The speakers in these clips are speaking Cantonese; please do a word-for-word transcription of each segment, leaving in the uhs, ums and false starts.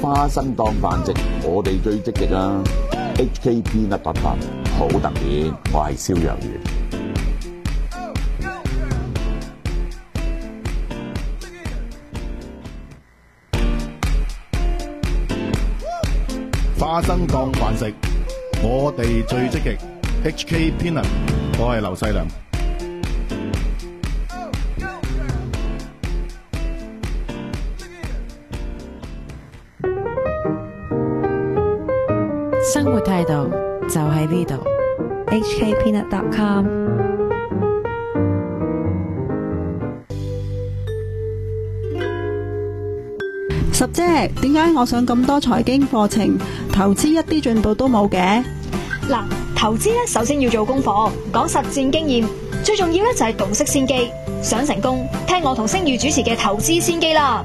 花生檔繁殖，我哋最積極啊 ！H K Peanut dot com 好特別，我係蕭若元。 花生檔繁殖，我哋最積極。H K Peanut，我係劉細良。 生活態度就喺呢度 H K Peanut dot com。 十姐，點解我上咁多財經課程，投資一啲進步都冇嘅？ 嗱，投資咧首先要做功課，講實戰經驗，最重要咧就係洞悉先機。想成功，聽我同星宇主持嘅投資先機啦。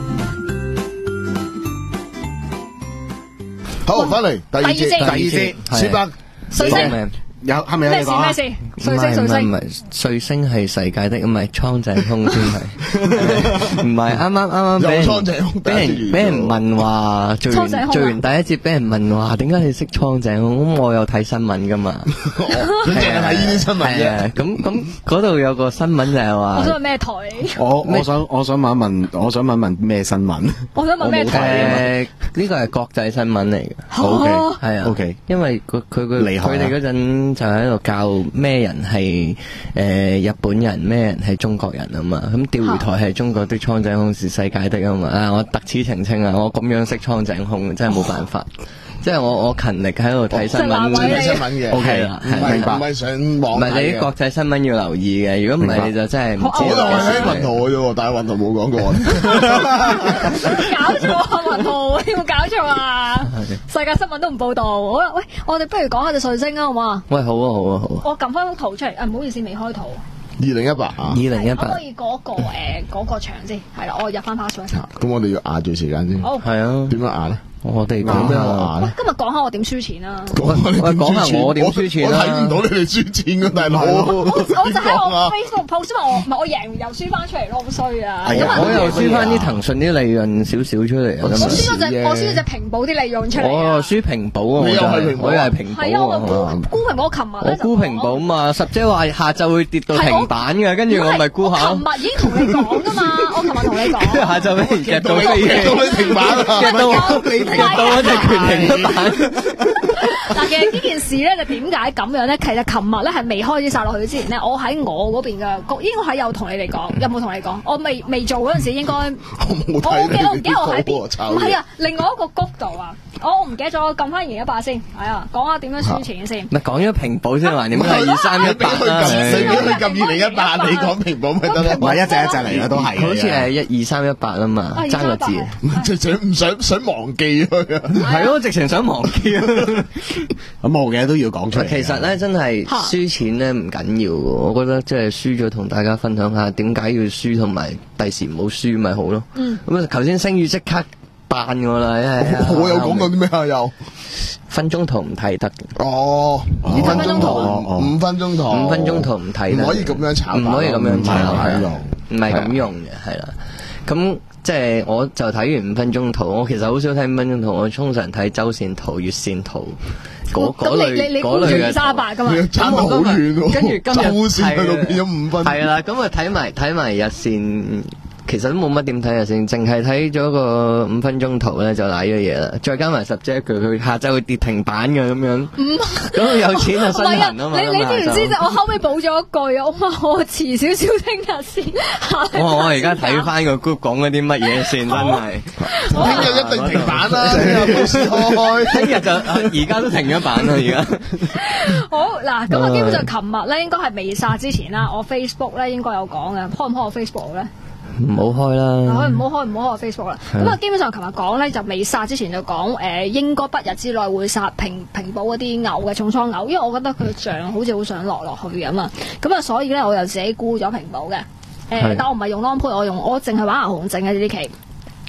好，翻嚟第二節， 第二節第二節，雪伯， 水星有係咪有咩嘢講啊？ 事咩事？水星水星唔係水星係世界的，唔係蒼井空先係，唔係啱啱啱啱俾有蒼井人空俾人俾人問話做蒼井空啊完做完第一節俾人問話點解你識蒼井空？咁我有睇新聞噶嘛， 佢淨係睇呢啲新聞係啊啫。 咁咁嗰度有個新聞就係我話想問咩台？ 我我想我想問一問，我想問一問咩新聞？ 我想問咩台？ 誒呢個係國際新聞嚟嘅。 哦係啊 OK 因為佢佢佢厲害啊佢哋嗰陣就喺度教咩人係誒、呃、日本人，咩人係中國人啊嘛。咁釣魚台係中國的，蒼井空是世界的啊嘛。啊，我特此澄清啊，我咁樣識蒼井空，真係冇辦法。即係我我勤力喺度睇新聞， 即係睇新聞嘅係啦， 唔係明白唔係上唔網睇係你啲嘅。 國際新聞要留意嘅，如果唔係你就真係唔知我就道係喺雲圖嘅啫喎，但係雲圖冇講過。 搞錯啊，文浩，你有冇搞錯啊？世界新聞都唔報道。好啦，喂，我哋不如講下隻水星啊，好嘛？ 喂，好啊好啊好啊！ 我撳翻幅圖出嚟，啊，唔好意思，未開圖。 二零一八啊二，零一八可唔可以嗰個誒嗰個牆先？係啦，我入翻 password。 咁我哋要壓住時間先。 好。 係啊， 點樣壓咧？ 我哋咁樣講下。 壓咧？ 喂今日講下我點輸錢啊！ 講下你點講下輸錢我點輸錢啦我睇唔到你哋輸錢嘅大佬。 我我就喺我點講啊 Facebook post 話我唔係我贏又輸翻出嚟咯，好衰啊！ 係啊因為我又輸翻啲騰訊啲利潤少少出嚟啊！ 我我咁輸嗰隻啫我輸嗰隻平保啲利潤出嚟啊我又！輸平保啊！ 你又係我就平保啊我又係平保係啊，我啊！ 沽沽平保，我琴日我咧沽平保嘛，十姐話下晝會跌到停板嘅，跟住我咪沽下我。琴日已經同你講噶嘛，我琴日同你講。 下晝俾人夾到飛夾起， 到你停板啊！ 夾到你停夾到一隻拳停咗板。 嗱，其實呢件事咧就點解咁樣咧？其實琴日咧係未開始殺落去之前咧，我喺我嗰邊嘅，應該係有同你哋講，有冇同你講？我未未做嗰陣時應該， 我冇我睇唔記得我唔記得我喺邊， 你啲報啊唔係啊，另外一個谷度啊，我唔記得咗，我撳翻二零一八先，係啊，講下點樣輸錢先。 咪講咗平保先話點解係二三一八啦？ 你俾佢撳二零一八，你講平保咪得咯？ 唔係一隻一隻嚟嘅都係嘅。 好似係一二三一八啊嘛啊， 爭個字。 直情唔想想忘記佢啊！ 係咯，直情想忘記啊！ 咁冇嘅都要講出嚟嘅。 其實咧，真係輸錢咧唔緊要嘅，我覺得即係輸咗同大家分享下點解要輸，同埋第時唔好輸咪好咯。 嗯。 咁啊，頭先星宇即刻扮我啦，係啊我有講過啲咩啊？又分鐘圖唔睇得嘅， 哦，五分鐘圖，五分鐘圖， 五分鐘圖唔睇得， 唔可以咁樣炒， 唔可以咁樣炒， 唔係咁用， 唔係咁用嘅，係啦。咁即係我就睇完五分鐘圖，我其實好少睇五分鐘圖，我通常睇周線圖、月線圖嗰嗰咁你你類你沽住嗰類嘅三百噶嘛？ 你差得好遠喎， 跟住今日周線去到變咗五分， 係啦，咁啊睇埋睇埋日線。其實都冇乜點睇日線，淨係睇咗個五分鐘圖咧就瀨咗嘢啦。再加埋十隻佢佢下晝會跌停板嘅咁樣，咁有錢就身唔係啊！ 痕啊嘛。 你你知唔知啫？我後尾補咗一句啊！我話我遲少少聽日先。 我我而家睇翻個 group 講嗰啲乜嘢先，真係。 聽日一定停板啦，聽日冇事開。 聽日就而家都停咗板啦，而家。 好嗱，咁啊，基本上琴日咧應該係未殺之前啦，我 Facebook 咧應該有講嘅，開唔開我 Facebook 咧？ 唔好開啦， 開唔好開唔好開我 Facebook 啦。咁啊，基本上琴日講咧就未殺之前就講誒、呃，應該不日之內會殺平平保嗰啲牛嘅重倉牛，因為我覺得佢漲好似好想落落去咁啊。咁啊，所以咧我就自己沽咗平保嘅。誒、呃，但我唔係用 long put，我用我淨係玩牛熊證嘅呢啲期。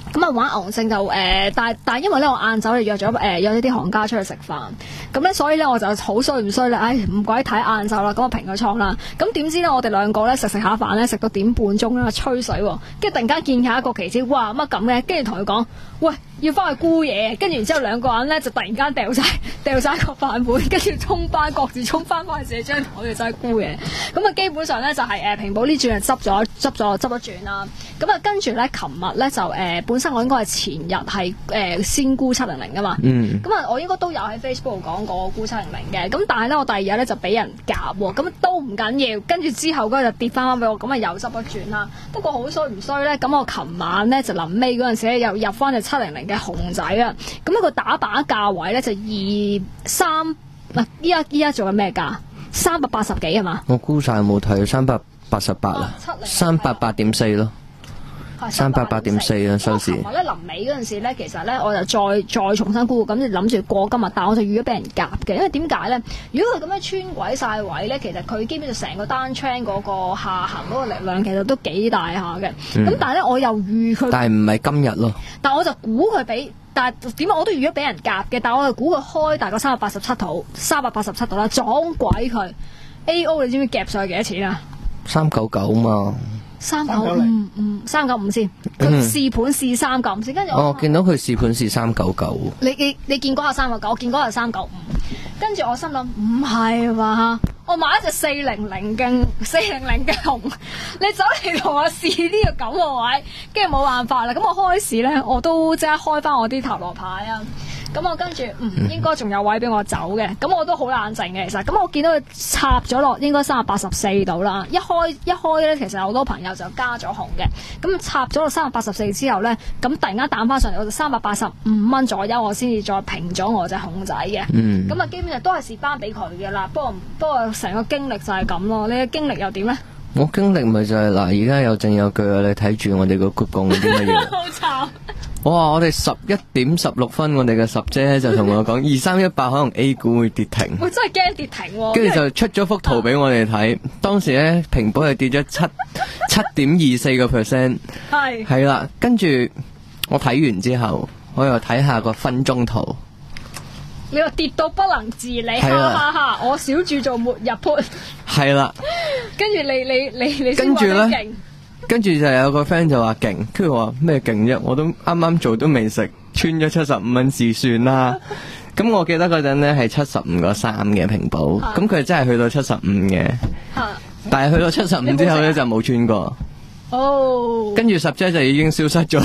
咁啊玩牛熊證就誒、呃，但係但係因為咧我晏晝咧約咗誒、呃、有一啲行家出去食飯，咁咧所以咧我就好衰唔衰咧，唉唔鬼睇晏晝啦，咁我平咗倉啦。咁點知咧我哋兩個咧食食下飯咧食到點半鐘咧吹水喎，跟住突然間見下一個期指，哇乜咁嘅，跟住同佢講喂要翻去沽嘢，跟住然之後兩個人咧就突然間掉晒掉晒個飯盤，跟住衝翻各自衝翻翻去自己張台度就係沽嘢。咁啊基本上咧就係、是、誒、呃、平保呢轉係執咗執咗執咗轉啦。咁啊跟住咧琴日咧就誒、呃、本身我應該係前日係誒、呃、先沽七零零噶嘛，咁啊、嗯、我應該都有喺 Facebook 講過沽七零零嘅，咁但係咧我第二日咧就俾人夾喎，咁都唔緊要，跟住之後嗰日就跌翻翻俾我，咁啊又執咗轉啦。不過好衰唔衰咧？咁我琴晚咧就臨尾嗰陣時咧又入翻隻七零零嘅熊仔啊，咁一個打靶價位咧就二三，嗱依家依家做緊咩價？三百八十幾係嘛？ 我估晒冇睇，三百八十八啦，三百八點四咯。三百八點四啊，收市。 同埋咧臨尾嗰陣時咧，其實咧我就再再重新估，咁就諗住過今日，但我就預咗俾人夾嘅，因為點解咧？如果佢咁樣穿鬼晒位咧，其實佢基本上成個單 train 嗰個下行嗰個力量其實都幾大下嘅。咁、嗯、但係咧我又預佢， 但係唔係今日咯。 但係我就估佢俾，但係點解我都預咗俾人夾嘅？但係我就估佢開大概三百八十七度，三百八十七度啦，撞鬼佢 A O， 你知唔知夾上去幾多錢啊？ 三九九嘛。 三九五五三九五先，佢試盤試三九五先，跟住我哦見到佢試盤試三九九。 你你你見嗰下三九九，我見嗰下三九五，跟住我心諗唔係嘛，我買一隻四零零嘅四零零嘅熊，你走嚟同我試呢個咁嘅位，跟住冇辦法啦。咁我開始咧，我都即刻開翻我啲塔羅牌啊。咁我跟住嗯應該仲有位俾我走嘅，咁我都好冷靜嘅其實。咁我見到佢插咗落應該三百八十四度啦，一開一開咧，其實好多朋友就加咗紅嘅。咁插咗落三百八十四之後咧，咁突然間彈翻上嚟，我就三百八十五蚊左右，我先至再平咗我隻熊仔嘅。 嗯。 咁啊，基本上都係蝕翻俾佢嘅啦。不過不過成個經歷就係咁咯。你嘅經歷又點咧？ 我經歷咪就係、是、嗱，而家有證有據啊！你睇住我哋個 group 講啲乜嘢？ 好慘！ 哇！我哋十一點十六分，我哋嘅十姐就同我講二三一八可能 A 股會跌停。 我真係驚跌停喎、啊！ 跟住就出咗幅圖俾我哋睇，當時咧平保係跌咗七七點二四個 percent。係係啦，跟住我睇完之後，我又睇下個分鐘圖。 你話跌到不能自理，哈哈哈！我小注做末日盤。係啦。跟住你你你你先話你勁。 跟住就有個 friend 就話勁，跟住我話咩勁啫？我都啱啱做都未食，穿咗七十五蚊試算啦。咁我記得嗰陣咧係七十五個三嘅平保，咁佢真係去到七十五嘅，但係去到七十五之後咧就冇穿過。哦，跟住十姐就已經消失咗，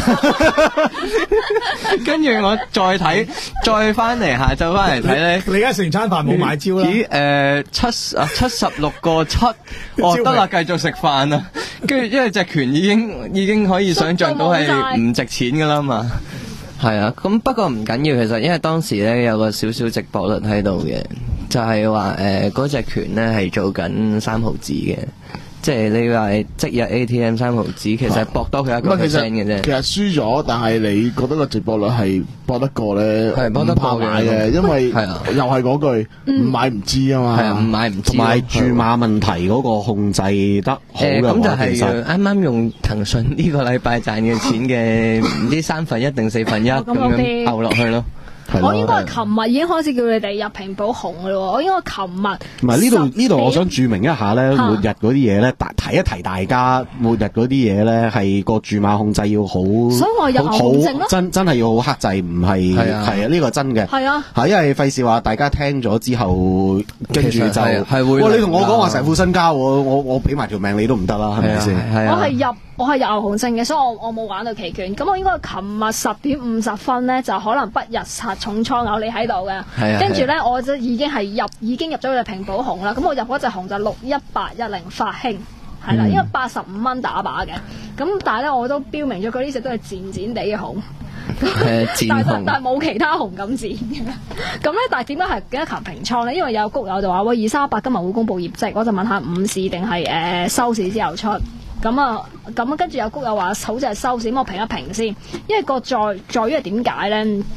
跟住我再睇，再翻嚟下晝翻嚟睇咧， 你而家成餐飯冇買招啦？ 咦，誒七啊七十六個七，哦得啦，繼續食飯啦。跟住因為隻權已經已經可以想像到係唔值錢噶啦嘛，係啊，咁不過唔緊要，其實因為當時咧有個少少直播率喺度嘅，就係話誒嗰隻權咧係做緊三毫子嘅。即係你話即日 A T M 三毫子，其實搏多佢一個 percent 嘅啫。 其實輸咗，但係你覺得個直播率係搏得過咧？ 係搏得過嘅，因為係啊，又係嗰句唔買唔知啊嘛。係啊，唔買唔知。 同埋注碼問題嗰個控制得好嘅話， 咁就係啱啱用騰訊呢個禮拜賺嘅錢嘅唔知三分一定四分一咁樣摳落去咯。 我應該係琴日已經開始叫你哋入平保紅嘅咯，我應該琴日。 唔係呢度呢度，我想注明一下咧，末日嗰啲嘢咧，提一提大家，末日嗰啲嘢咧係個注碼控制要好， 所以我有好真真係要好克制，唔係係啊呢個真嘅。係啊，係因為費事話大家聽咗之後，跟住就係會。哇！你同我講話成副身家，我我我俾埋條命你都唔得啦，係咪先？ 我係入。我係有牛熊證嘅，所以我我冇玩到期權。咁我應該琴日十點五十分咧，就可能不日殺重倉牛你喺度嘅。跟住咧，我就已經係入已經入咗隻平保紅啦。咁我入嗰隻紅就六一八一零發興，係啦，應該八十五蚊打靶嘅。咁但係咧，我都標明咗佢呢隻都係賤賤地嘅紅。但係但係冇其他紅咁賤嘅。咁咧，但係點解係幾多球平倉咧？因為有谷友就話喂，二三八今日會公佈業績，我就問下午市定係誒收市之後出。咁啊，咁跟住有谷友話好似係收市，咁我評一評先。因為個在在於係點解咧？當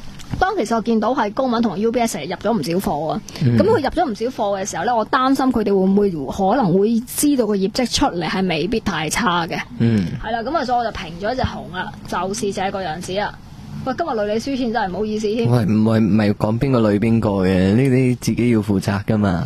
當其實我見到係高敏同 U B S 入咗唔少貨啊，咁佢、嗯、入咗唔少貨嘅時候咧，我擔心佢哋會唔會可能會知道個業績出嚟係未必太差嘅。嗯，係啦，咁啊，所以我就平咗一隻紅啦，就是這個樣子啦。喂，今日累你輸錢真係唔好意思添。喂，唔係唔係講邊個累邊個嘅，呢啲自己要負責噶嘛。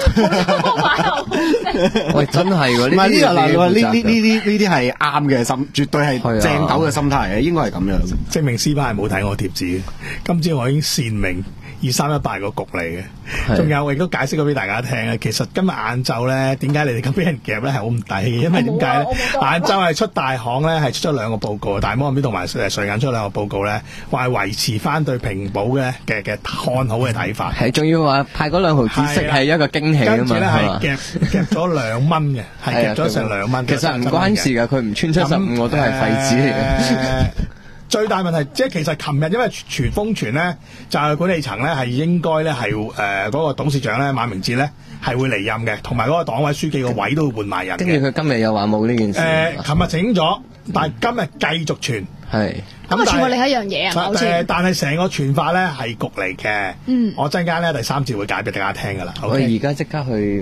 喂，真係喎，唔係呢個嗱，呢呢呢啲呢啲係啱嘅心，絕對係正斗嘅心態嘅，應該係咁樣。 證明師班係冇睇我貼紙嘅，今朝我已經善明二三一八個局嚟嘅。仲有我亦都解釋咗俾大家聽啊，其實今日晏晝咧，點解你哋咁俾人夾咧係好唔抵嘅？因為點解咧？晏晝係出大行咧，係出咗兩個報告，大摩嗰邊同埋誒瑞銀出兩個報告咧，話係維持翻對平保嘅嘅嘅看好嘅睇法。係，仲要話派嗰兩毫子息係一個驚喜啊嘛。跟住咧係夾夾咗兩蚊嘅，係夾咗成兩蚊。其實唔關事㗎，佢唔穿七十五我都係廢紙嚟嘅。最大問題即係其實琴日因為傳瘋傳咧，就係管理層咧係應該咧係誒嗰個董事長咧馬明哲咧係會離任嘅，同埋嗰個黨委書記個位都會換埋人嘅。跟住佢今日又話冇呢件事。誒，琴日整咗，但係今日繼續傳。係。咁啊，傳過另一樣嘢啊，好似。誒，但係成個傳法咧係局嚟嘅。嗯。我陣間咧第三節會解俾大家聽㗎啦。我而家即刻去。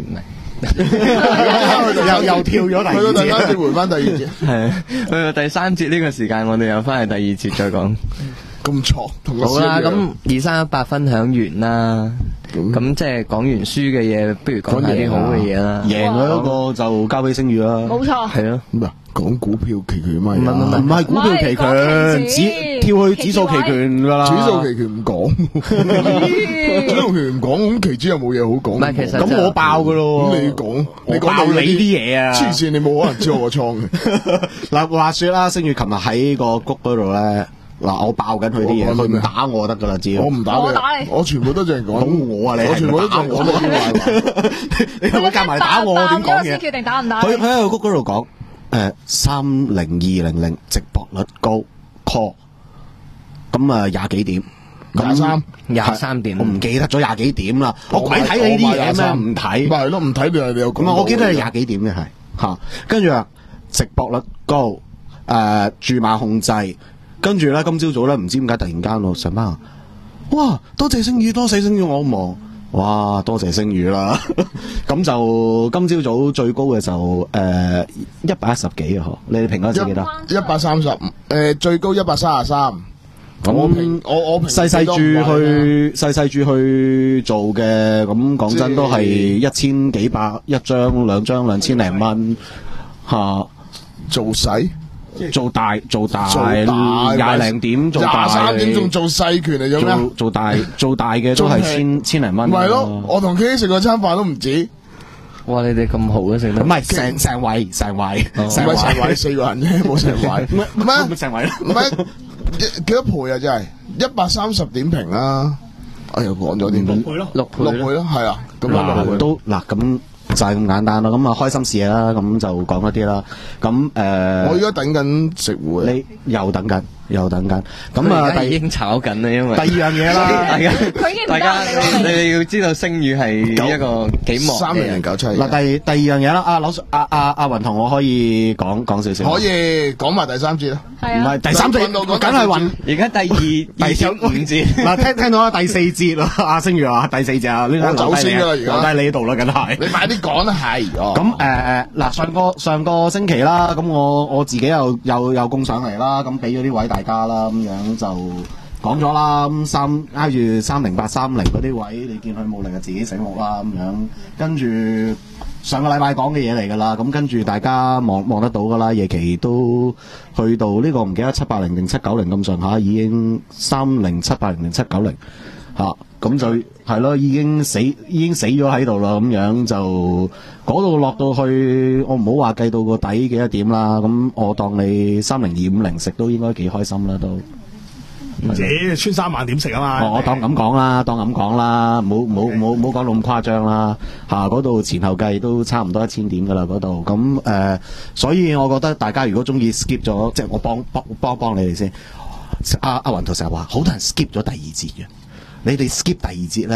又又跳咗第二節，去到第三節回翻第二節，係去到第三節呢個時間，我哋又翻去第二節再講。咁錯，好啦，咁二三一八分享完啦，咁即係講完輸嘅嘢，不如講下啲好嘅嘢啦。贏咗嗰個就交俾星宇啦，冇錯，係咯。咁啊，講股票期權咪唔係唔係唔係股票期權，指跳去指數期權噶啦，指數期權唔講，指數期權唔講，咁期指又冇嘢好講。唔係，其實咁我爆噶咯，咁你講，你講到你呢啲嘢啊，黐線，你冇可能知我個倉嘅。嗱，話說啦，星宇琴日喺個谷嗰度咧。嗱，我爆緊佢啲嘢，佢唔打我得噶啦，知我唔打你，我全部都淨係講我啊，你我全部都講我啲壞話，你係咪夾埋打我？點講嘢？決定打唔打？佢佢喺個谷嗰度講，誒，三零二零零直播率高 call，咁啊廿幾點？廿三廿三點，我唔記得咗廿幾點啦。我鬼睇你呢啲嘢咩？唔睇，咪係咯，唔睇你你又咁啊？我記得係廿幾點嘅係吓，跟住啊，直播率高，誒，注碼控制。跟住咧，今朝早咧，唔知點解突然間我上班，哇！多謝星宇，多謝星宇，我望，哇！多謝星宇啦。咁就今朝早最高嘅時候，誒一百一十幾啊！嗬，你哋評嗰陣幾多？一百三十，誒最高一百三十三。我我我細細注去細細注去做嘅，咁講真都係一千幾百一張兩張兩千零蚊嚇做細。做大做大廿零點做大廿三點仲做細權嚟咗咩？做大做大嘅都係千千零蚊。唔係咯，我同 K 食個餐飯都唔止。哇！你哋咁好嘅食得？唔係成成位成位，唔係成位四個人啫，冇成位。唔係咩？成位唔係幾多倍啊？真係一百三十點評啦。我又講咗點？六倍咯，六六倍咯，係啊。咁啊都嗱咁。就係咁簡單啦，咁啊開心事啦，咁就講一啲啦。咁誒，呃、我而家等緊食會，你又等緊，又等緊。咁啊，第已經炒緊啦，因為第二樣嘢啦，大家大家你哋要知道星宇係一個幾忙嘅三零零九七。嗱，第第二樣嘢啦，阿柳阿阿阿雲同我可以講講少少，可以講埋第三節啦。唔係第三節，梗係雲。而家第二第九五節。嗱，聽聽到啦，第四節啦，阿星宇話第四節啊，呢個走先噶啦，而家留低你度啦，梗係。你快啲講啦，係。咁誒誒，嗱，上個上個星期啦，咁我我自己又又又供上嚟啦，咁俾咗啲位大家啦，咁樣就講咗啦。咁三挨住三零八三零嗰啲位，你見佢冇力就自己醒目啦，咁樣。跟住上個禮拜講嘅嘢嚟㗎啦，咁跟住大家望望得到㗎啦，夜期都去到呢個唔記得七八零定七九零咁上下，已經三零七八零定七九零嚇，咁就係咯，已經死已經死咗喺度啦，咁樣就嗰度落到去，我唔好話計到個底幾多點啦，咁我當你三零二五零食都應該幾開心啦都。唔止穿三萬點食啊嘛！我當咁講啦，當咁講啦，冇冇冇冇講到咁誇張啦嚇！嗰度前後計都差唔多一千點噶啦嗰度，咁誒，所以我覺得大家如果中意 skip 咗，即係我幫幫幫幫你哋先。阿阿雲圖成日話，好多人 skip 咗第二節嘅，你哋 skip 第二節咧，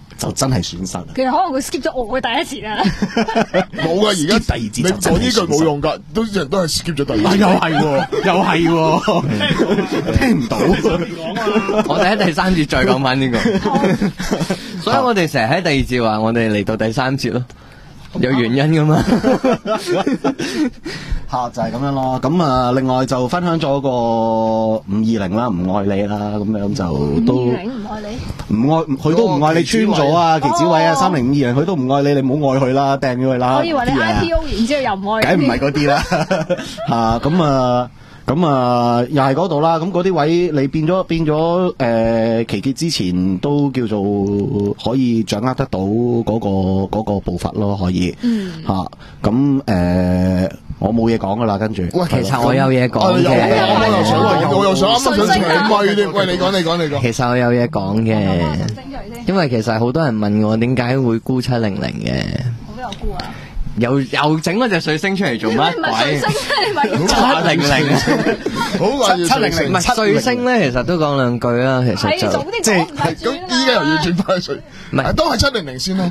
就真係損失。 其實可能佢 skip 咗我嘅第一節啊。 冇噶，而家第二節你講呢句冇用噶，都人都係 skip 咗第二節。 又係喎，又係喎，聽唔到。 我哋喺第三節再講翻呢個。所以我哋成日喺第二節話我哋嚟到第三節咯。有原因噶嘛？ 吓就係、是、咁樣咯。咁啊，另外就分享咗個五二零啦，唔愛你啦，咁樣就都五二零唔愛你， 唔愛佢都唔愛你穿咗啊！奇子偉啊，三零五二零佢都唔愛你，你唔好愛佢啦，掟咗佢啦。 我以為你 I P O 然之後又唔愛， 梗唔係嗰啲啦。吓咁啊。咁啊，又係嗰度啦。咁嗰啲位你變咗變咗誒、呃，期結之前都叫做可以掌握得到嗰、嗰個嗰、嗰個步伐咯，可以。嗯。吓咁誒，我冇嘢講噶啦，跟住。 喂，其實我有嘢講嘅。 我又想，我又想啱啱想搶咪添。喂，你講，你講，你講。 其實我有嘢講嘅，因為其實好多人問我點解會沽七零零嘅。 我都有沽啊。 又又整嗰隻水星出嚟做乜鬼？ 七零零， 好話七零零，唔係水星咧，其實都講兩句啦。其實就即係咁，依家又要轉翻水，唔係都係七零零先啦。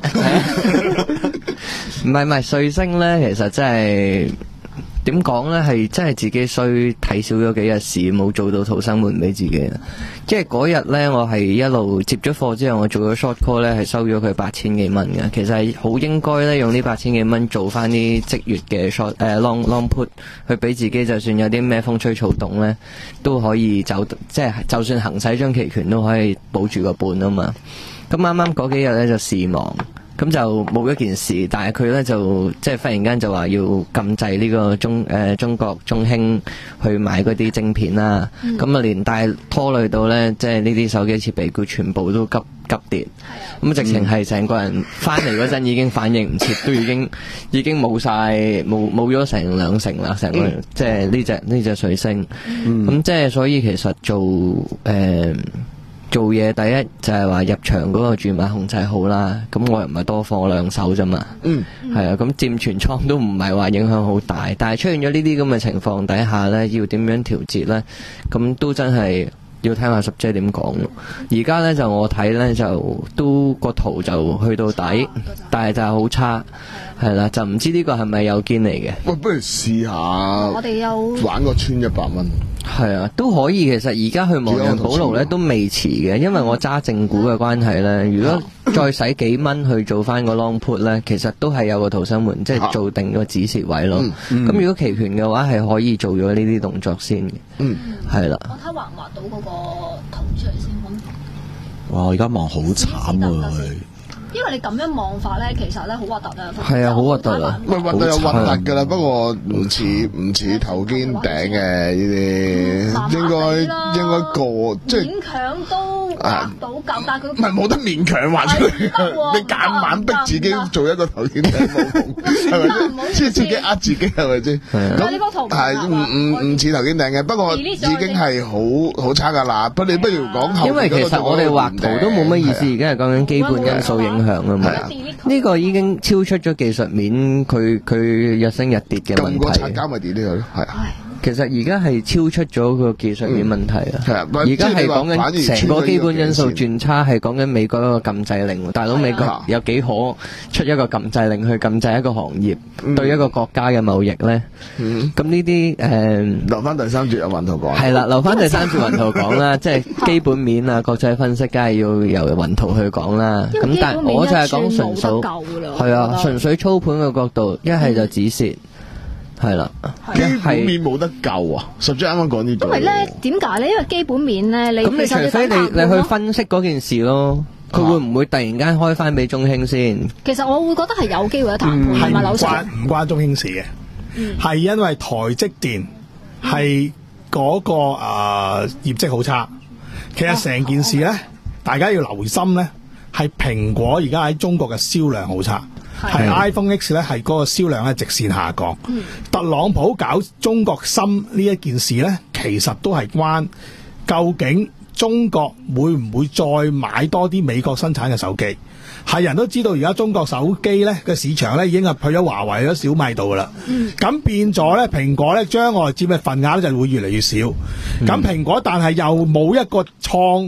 唔係唔係，水星咧，其實真係點講咧，係真係自己衰睇少咗幾日市，冇做到逃生門俾自己啦。即係嗰日咧，我係一路接咗貨之後，我做咗 short call 咧，係收咗佢八千幾蚊嘅。其實係好應該咧，用呢八千幾蚊做翻啲即月嘅 short 誒、呃、long long put，去俾自己就算有啲咩風吹草動咧，都可以走，即係就算行使張期權都可以保住個本啊嘛。咁啱啱嗰幾日咧就事忙。咁就冇一件事，但係佢咧就即係忽然間就話要禁制呢個中誒、呃、中國中興去買嗰啲晶片啦，咁啊、嗯、連帶拖累到咧，即係呢啲手機設備股全部都急急跌，咁直情係成個人翻嚟嗰陣已經反應唔切，都已經已經冇晒冇冇咗成兩成啦，成個、嗯、即係呢隻呢隻水星，咁、嗯、即係所以其實做誒。呃做嘢第一就係、是、話入場嗰個注碼控制好啦，咁我又唔係多貨兩手啫嘛，嗯，係啊，咁佔全倉都唔係話影響好大，但係出現咗呢啲咁嘅情況底下呢，要點樣調節呢？咁都真係要聽下十姐點講咯。而家呢，就我睇呢，就都個圖就去到底，但係就係好差，係啦，就唔知呢個係咪有堅嚟嘅？ 喂，不如試下，我哋有玩個穿一百蚊。 係啊，都可以。其實而家去亡羊補牢咧都未遲嘅，因為我揸正股嘅關係咧，如果再使幾蚊去做翻個 long put 咧，其實都係有個逃生門，即係做定個止蝕位咯。咁、嗯嗯、如果期權嘅話，係可以做咗呢啲動作先嘅。嗯，係啦。我睇畫唔畫到嗰個圖出嚟先。哇！而家望好慘啊！ 因為你咁樣望法咧，其實咧好核突啊！ 係啊，好核突啊！ 喂，核突又核突噶啦，不過唔似唔似頭肩頂嘅呢啲，應該應該過即係勉強都畫到夠，但係佢唔係冇得勉強畫出嚟，你夾硬逼自己做一個頭肩頂冇用，係咪先？即係自己呃自己係咪先？咁呢幅圖係唔唔唔似頭肩頂嘅，不過已經係好好差噶啦。不你不如講後， 因為其實我哋畫圖都冇乜意思，而家係講緊基本因素影響。係啊，呢個已經超出咗技術面，佢佢日升日跌嘅問題。咁個產交咪跌呢個咯，係啊。其實而家係超出咗個技術面問題啊。係啊，而家係講緊成個基本因素轉差，係講緊美國一個禁制令。大佬美國有幾可出一個禁制令去禁制一個行業對一個國家嘅貿易咧？咁呢啲誒， 留翻第三節有雲圖講。 係啦，留翻第三節雲圖講啦，即係基本面啊，國際分析，梗係要由雲圖去講啦。咁但係我就係講純數，係啊，純粹操盤嘅角度，一係就止蝕。係啦， 基本面冇得救啊！實際啱啱講呢句。 因為咧，點解咧？因為基本面咧，你咁你除非你你去分析嗰件事咯，佢會唔會突然間開翻俾中興先？ 其實我會覺得係有機會一談判，係咪劉 Sir？ 唔關中興事嘅，係因為台積電係嗰個誒業績好差。其實成件事咧，大家要留心咧，係蘋果而家喺中國嘅銷量好差。係 iPhone X 咧，係嗰個銷量咧直線下降。嗯、特朗普搞中國芯呢一件事咧，其實都係關究竟中國會唔會再買多啲美國生產嘅手機？係人都知道而家中國手機咧嘅市場咧已經係去咗華為、去咗小米度噶啦。咁、嗯、變咗咧，蘋果咧將來佔嘅份額咧就會越嚟越少。咁蘋、嗯、果但係又冇一個創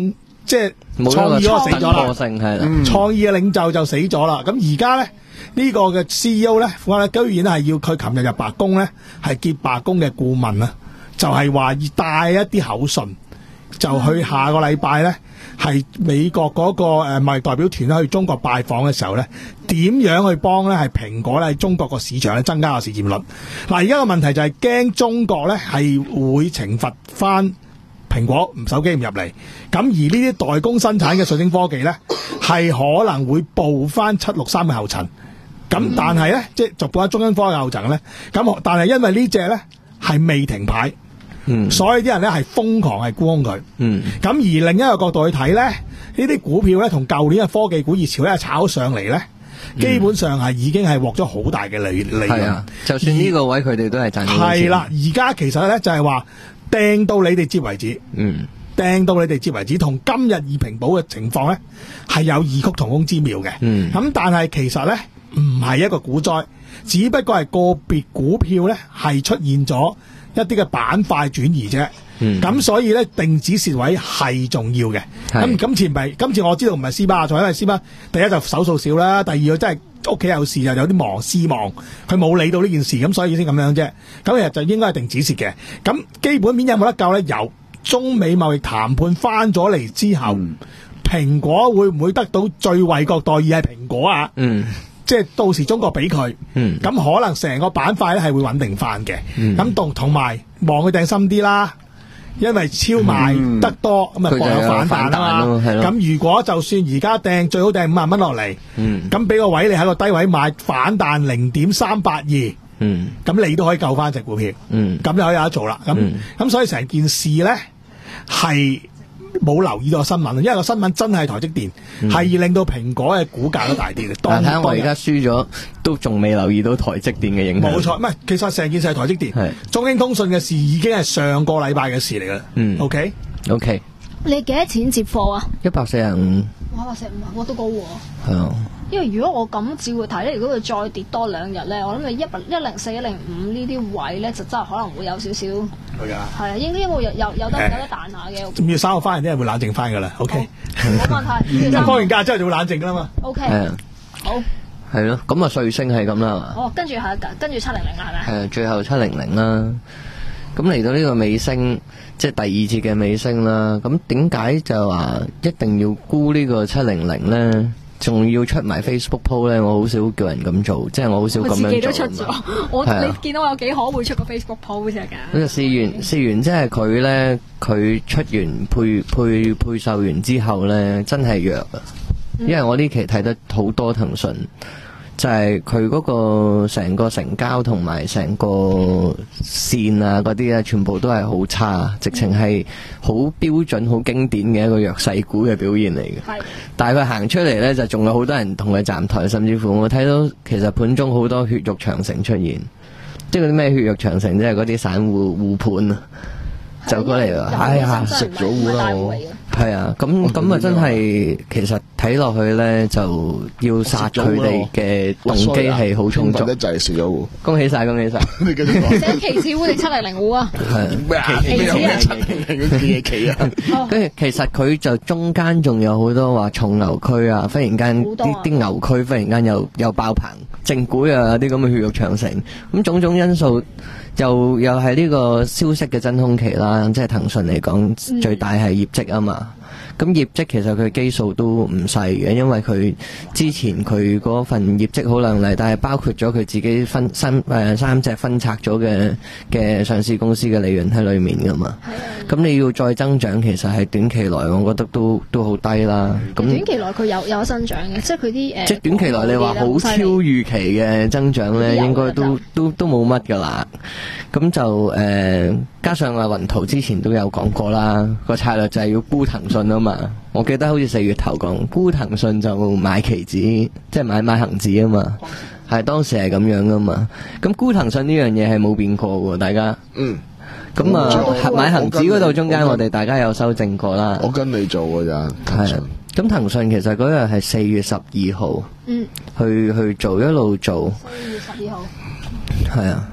即係創意嗰個死咗啦， 係創意嘅領袖就死咗啦。咁而家咧呢個嘅 C E O 咧，我哋居然係要佢琴日入白宮咧，係接白宮嘅顧問啊，就係話要帶一啲口信，就去下個禮拜咧，係美國嗰個誒貿易代表團咧去中國拜訪嘅時候咧，點樣去幫咧係蘋果咧喺中國個市場咧增加個市佔率。嗱，而家個問題就係驚中國咧係會懲罰翻蘋果唔手機唔入嚟，咁而呢啲代工生產嘅瑞聲科技咧係可能會步翻七六三嘅後塵。咁但係咧，即係就步翻中芯科嘅後塵咧。咁但係因為呢隻咧係未停牌。嗯，所以啲人咧係瘋狂係沽空佢。嗯，咁而另一個角度去睇咧，呢啲股票咧同舊年嘅科技股熱潮咧炒上嚟咧，嗯、基本上係已經係獲咗好大嘅利利潤。係啊， 就算呢個位佢哋都係賺錢。 係啦，而家其實咧就係話掟到你哋接為止。嗯，掟到你哋接為止，同今日二平保嘅情況咧係有異曲同工之妙嘅。嗯，咁但係其實咧唔係一個股災，只不過係個別股票咧係出現咗一啲嘅板塊轉移啫，咁、嗯、所以咧定止蝕位係重要嘅。咁今次唔係，今次我知道唔係斯巴，就因為斯巴第一就手數少啦，第二佢真係屋企有事又有啲忙思忙，佢冇理到呢件事，咁所以先咁樣啫。咁其實就應該係定止蝕嘅。咁基本面有冇得救咧？有。中美貿易談判翻咗嚟之後，嗯、蘋果會唔會得到最惠國待遇係蘋果啊？嗯。即係到時中國俾佢，咁、嗯、可能成個板塊咧係會穩定翻嘅。咁同同埋望佢掟深啲啦，因為超賣得多，咁啊博有反彈啊嘛。咁如果就算而家掟最好掟五萬蚊落嚟，咁、嗯、俾個位你喺個低位買反彈零點三八二，咁你都可以救翻隻股票。咁、嗯、就可以有得做啦。咁咁、嗯、所以成件事咧係冇留意到個新聞，因為個新聞真係台積電係、嗯、令到蘋果嘅股價都大跌嘅。 但睇我而家輸咗，都仲未留意到台積電嘅影響。 冇錯，唔係其實成件事係台積電，中興通訊嘅事已經係上個禮拜嘅事嚟㗎。嗯 ，OK OK。 你幾多錢接貨啊？ 一百四十五。 哇，一百四十五啊，我都高喎。 係啊。 因為如果我咁照會睇咧，如果佢再跌多兩日咧，我諗你一百一零四、一零五呢啲位咧，就真係可能會有少少。係啊。係啊，應該應該會有有有得有得彈下嘅。五月三號翻嚟啲人會冷靜翻㗎啦。OK。冇問題。放完假之後就會冷靜㗎啦嘛。 OK。好。 係咯，咁啊瑞聲係咁啦。 哦，跟住係跟住七零零啦，係咪？ 係啊，最後七零零啦。咁嚟到呢個尾聲，即係第二節嘅尾聲啦。咁點解就話一定要沽呢個七零零咧？仲要出埋 Facebook post 咧？我好少叫人咁做，即係我好少咁樣做。我自己都出咗， 我你見到我有幾可會出個 Facebook post 㗎？ 咁就試完試完，即係佢咧，佢出完配配配售完之後咧，真係弱啊！因為我呢期睇得好多騰訊。就係佢嗰個成個成交同埋成個線啊嗰啲咧，全部都係好差，直情係好標準、好經典嘅一個弱勢股嘅表現嚟嘅。係，但係佢行出嚟咧，就仲有好多人同佢站台，甚至乎我睇到其實盤中好多血肉長城出現，即係嗰啲咩血肉長城，即係嗰啲散戶護盤啊，就過嚟啦。哎呀，食咗糊啦我。係啊，咁咁啊，真係其實睇落去咧，就要殺佢哋嘅動機係好充足。 就係食咗糊， 恭喜晒，恭喜晒！ 你繼續講。 寫期指糊定七零零糊啊？ 係咩啊？期指啊？七零零嗰啲期啊？ 跟住其實佢就中間仲有好多話重牛區啊，忽然間啲啲牛區忽然間又又爆棚，正股又有啲咁嘅血肉長城，咁種種因素。又又係呢個消息嘅真空期啦，即係騰訊嚟講、嗯、最大係業績啊嘛。咁業績其實佢基數都唔細嘅，因為佢之前佢嗰份業績好亮麗，但係包括咗佢自己分三誒三隻分拆咗嘅嘅上市公司嘅利潤喺裏面噶嘛。咁、嗯、你要再增長，其實係短期內我覺得都都好低啦。咁短期內佢有有增長嘅，即係佢啲誒。 即係短期內你話好超預期嘅增長咧，應該都都都冇乜噶啦。咁就誒、呃，加上阿雲圖之前都有講過啦，個策略就係要沽騰訊啊嘛。我記得好似四月頭講沽騰訊就買期指，即係買買恒指啊嘛。係當時係咁樣噶嘛。咁沽騰訊呢樣嘢係冇變過喎，大家。嗯。咁啊，買恒指嗰度中間我哋大家有修正過啦。 我跟你做㗎咋。 係。咁騰訊其實嗰日係四月十二號，嗯，去去做一路做。 四月十二號。 係啊。 好。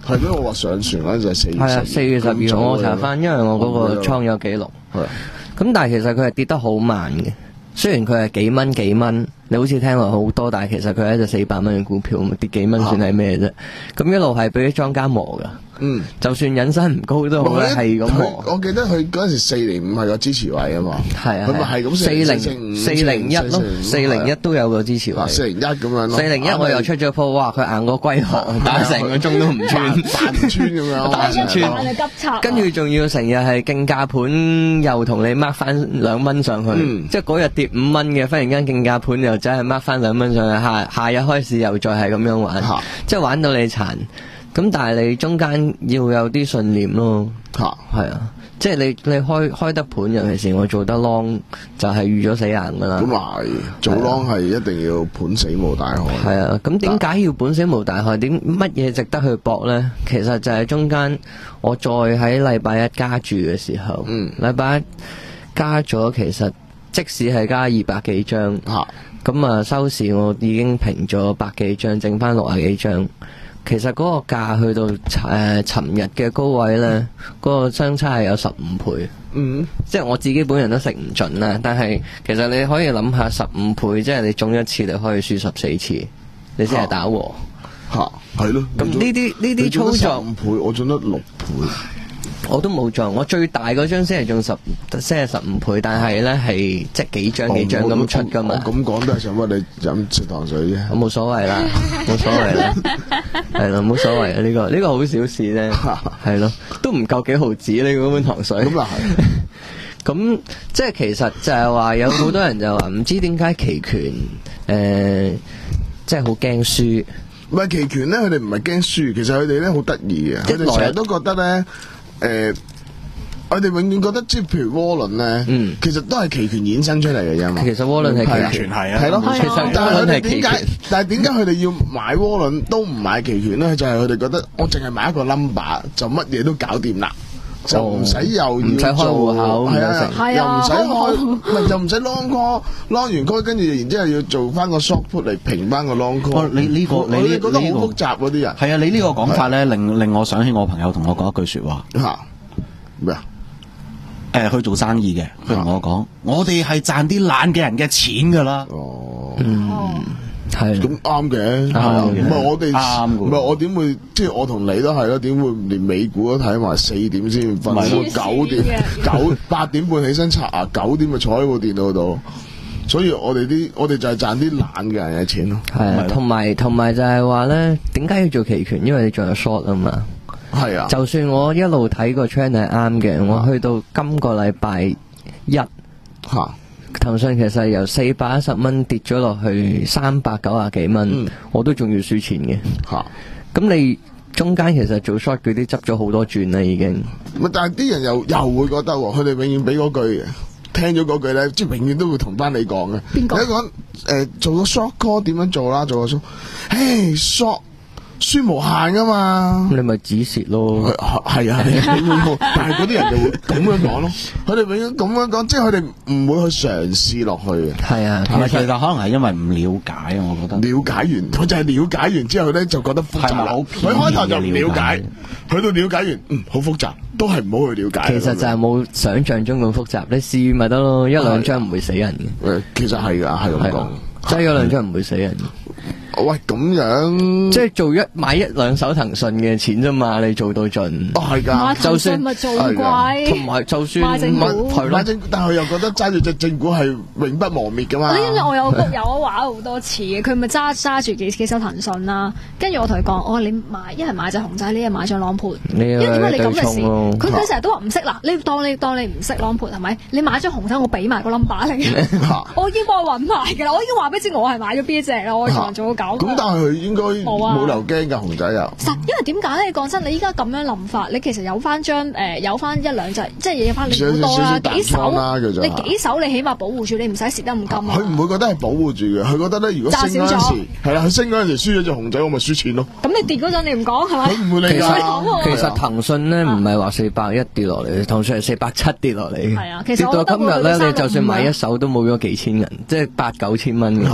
係咩？我話上船嗰陣就係四月十二。 係啊，四月十二號我查翻，因為我嗰個倉有記錄。係。咁但係其實佢係跌得好慢嘅，雖然佢係幾蚊幾蚊，你好似聽落好多，但係其實佢係一隻四百蚊嘅股票，跌幾蚊算係咩啫？咁一路係俾啲莊家磨噶。嗯，就算引伸唔高都好咧，係咁磨。 我記得佢嗰陣時四零五係個支持位啊嘛。係啊，佢咪係咁四零四零一咯，四零一都有個支持位。 四零一咁樣咯。 四零一我又出咗鋪，哇！佢硬過龜殼，打成個鐘都唔穿， 彈唔穿咁樣， 彈唔穿。 急插。跟住仲要成日係競價盤，又同你 mark 翻兩蚊上去，即係嗰日跌五蚊嘅，忽然間競價盤又真係 mark 翻兩蚊上去，下下日開始又再係咁樣玩，即係玩到你殘。咁但係你中間要有啲信念咯，吓係啊，即係你你開開得盤，尤其是我做得 long 就係預咗死硬噶啦。 咁係做 long 係一定要盤死無大害。 係啊，咁點解要盤死無大害？點乜嘢值得去搏咧？其實就係中間我再喺禮拜一加注嘅時候，嗯，禮拜一加咗，其實即使係加二百幾張，吓咁啊收市我已經平咗百幾張，剩翻六十幾張。其實嗰個價去到誒尋日嘅高位咧，嗰、嗰個相差係有十五倍。嗯，即係我自己本人都食唔盡啦。但係其實你可以諗下，十五倍即係你中一次，你可以輸十四次，你先係打和。 吓，係咯。 咁呢啲呢啲操作， 十五倍，我中得六倍。 我都冇中，我最大嗰張先係中十，先係十五倍，但係咧係即係幾張幾張咁出噶嘛。 我咁講都係想屈你飲食糖水啫。 我冇所謂啦，冇所謂啦，係咯，冇所謂啊！呢個呢個好小事咧，係咯，都唔夠幾毫子呢嗰杯糖水。咁又係。咁即係其實就係話有好多人就話唔知點解期權誒，即係好驚輸。 唔係期權咧，佢哋唔係驚輸，其實佢哋咧好得意嘅，佢哋成日都覺得咧，誒，我哋永遠覺得即係譬如窩輪咧，嗯，其實都係期權衍生出嚟嘅啫嘛。 其實窩輪係期權係啊，係咯，其實但係佢哋點解？但係點解佢哋要買窩輪都唔買期權咧？就係佢哋覺得我淨係買一個 number 就乜嘢都搞掂啦。就唔使又要唔使開戶口， 係啊，又唔使開，唔係就唔使 long call，long 完 call 跟住然之後要做翻個 short put 嚟平翻個 long call。 你呢個你呢覺得好複雜嗰啲人係啊，你呢個講法咧令令我想起我朋友同我講一句説話嚇咩啊？ 誒，去做生意嘅，佢同我講：我哋係賺啲懶嘅人嘅錢㗎啦。 哦， 嗯。係咁啱嘅，係啊，唔係我哋唔係我點會即係我同你都係咯？點會連美股都睇埋四點先瞓？九點九八點半起身刷牙，九點就坐喺部電腦度。所以我哋啲我哋就係賺啲懶嘅人嘅錢咯。 係，同埋同埋就係話咧，點解要做期權？因為你仲有 short 啊嘛。 係啊。就算我一路睇個 trend 係啱嘅，我去到今個禮拜一嚇。騰訊其實由四百一十蚊跌咗落去三百九十幾蚊，我都仲要輸錢嘅。吓、啊，咁你中間其實做 short 嗰啲執咗好多轉啦，已經。 唔係，但係啲人又又會覺得，佢哋永遠俾嗰句，聽咗嗰句咧，即係永遠都會同翻你講嘅。邊個？你講誒，做個 short call 點樣做啦？做個 short，誒 short。輸無限噶嘛， 你咪止蝕咯， 係啊，但係嗰啲人就會咁樣講咯，佢哋永遠咁樣講，即係佢哋唔會去嘗試落去嘅。 係啊， 其實可能係因為唔了解啊，我覺得。 了解完，佢就係了解完之後咧，就覺得複雜啦。佢開頭就唔了解，去到了解完，嗯，好複雜，都係唔好去了解。 其實就係冇想象中咁複雜，你試咪得咯，一兩張唔會死人嘅。 誒，其實係噶，係咁講， 即係一兩張唔會死人。 喂，咁樣即係做一買一兩手騰訊嘅錢啫嘛，你做到盡。 哦，係噶， 就算咪做貴， 同埋就算買正股， 買正，但係佢又覺得揸住隻正股係永不磨滅噶嘛。 你知唔知我有有我話好多次嘅，佢咪揸揸住幾幾手騰訊啦，跟住我同佢講，我你買一係買隻熊仔，你一係買隻 long put，因為點解你咁嘅事？佢佢成日都話唔識嗱，你當你當你唔識 long put係咪？你買張熊仔，我俾埋個 number 你，我已經幫佢揾埋㗎啦，我已經話俾你知我係買咗邊一隻啦，我同人做咗九。 咁但係佢應該冇留驚㗎，熊仔又。 實因為點解咧？講真，你依家咁樣諗法，你其實有翻張誒，有翻一兩隻，即係有翻你好多啦，幾手你幾手你起碼保護住，你唔使蝕得咁金。 佢唔會覺得係保護住嘅，佢覺得咧，如果升嗰陣時係啦，佢升嗰陣時輸咗隻熊仔，我咪輸錢咯。 咁你跌嗰陣你唔講係咪？ 佢唔會理㗎。 其實騰訊咧唔係話四百一跌落嚟，騰訊係四百七跌落嚟。 係啊，其實跌到今日咧，你就算買一手都冇咗幾千銀，即係八九千蚊嘅。 冇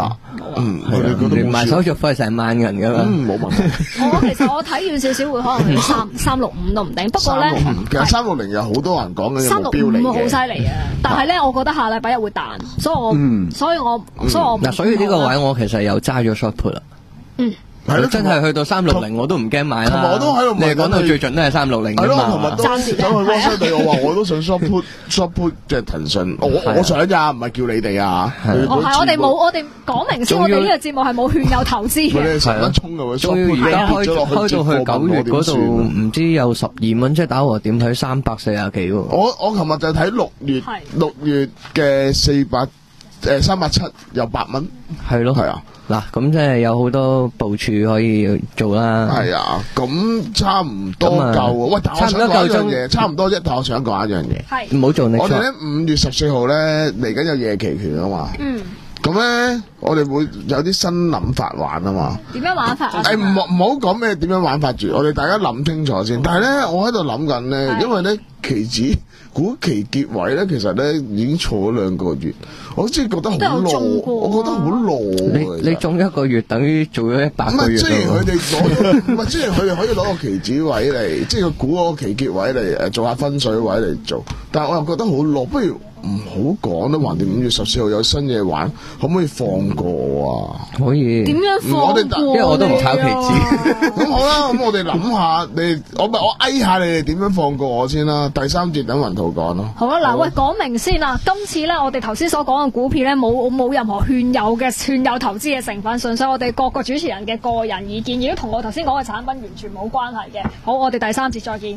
啊。 嗯，佢哋覺得連埋手續費成萬人㗎嘛。 嗯，冇問題。 我其實我睇遠少少會可能係三三六五都唔定，不過咧， 其實三六零有好多人講緊三六五好犀利啊！但係咧，我覺得下禮拜一會彈，所以我，所以我，所以我嗱，所以呢個位我其實有揸咗 short put 啦。 嗯。 係咯，真係去到三六零我都唔驚買啦。 同埋我都喺度問， 你講到最盡都係三六零㗎嘛。 係咯，同埋都走去汪西地，我話我都想 short put short put 即係騰訊，我我想咋，唔係叫你哋啊。 哦，係我哋冇，我哋講明先，我哋呢個節目係冇勸誘投資嘅。 你哋成日衝嘅喎， 仲要而家開開到去九月嗰度，唔知有十二蚊，即係打和點睇三百四廿幾喎。 我我琴日就睇六月六月嘅四百誒三百七有八蚊， 係咯， 係啊。 嗱，咁即係有好多部署可以做啦。 係啊，咁差唔多夠啊。喂，但我想講一樣嘢，差唔多啫。但我想講一樣嘢， 係唔好做你。 我哋咧五月十四號咧嚟緊有夜期權啊嘛。嗯。咁咧，我哋會有啲新諗法玩啊嘛。 點樣玩法啊？ 誒，唔好唔好講咩點樣玩法住，我哋大家諗清楚先。但係咧，我喺度諗緊咧，因為咧期指股期結位咧，其實咧已經坐咗兩個月，我真係覺得好耐，我覺得好耐。 你你中一個月等於做咗一百個月。 唔係，雖然佢哋攞，唔係，雖然佢哋可以攞個期指位嚟，即係個股嗰個期結位嚟誒做下分水位嚟做，但係我又覺得好耐，不如唔好講啦。橫掂五月十四號有新嘢玩，可唔可以放過啊？ 可以。 點樣放過？ 因為我都唔炒期指。 咁好啦，咁我哋諗下，你我咪我嗌下你哋點樣放過我先啦。第三節等雲圖講咯。 好啦，嗱，喂，講明先啦。今次咧，我哋頭先所講嘅股票咧，冇冇任何勸誘嘅勸誘投資嘅成分，純粹我哋各個主持人嘅個人意見，亦都同我頭先講嘅產品完全冇關係嘅。好，我哋第三節再見。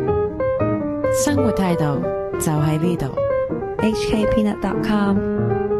生活態度就喺呢度。 H K Peanut dot com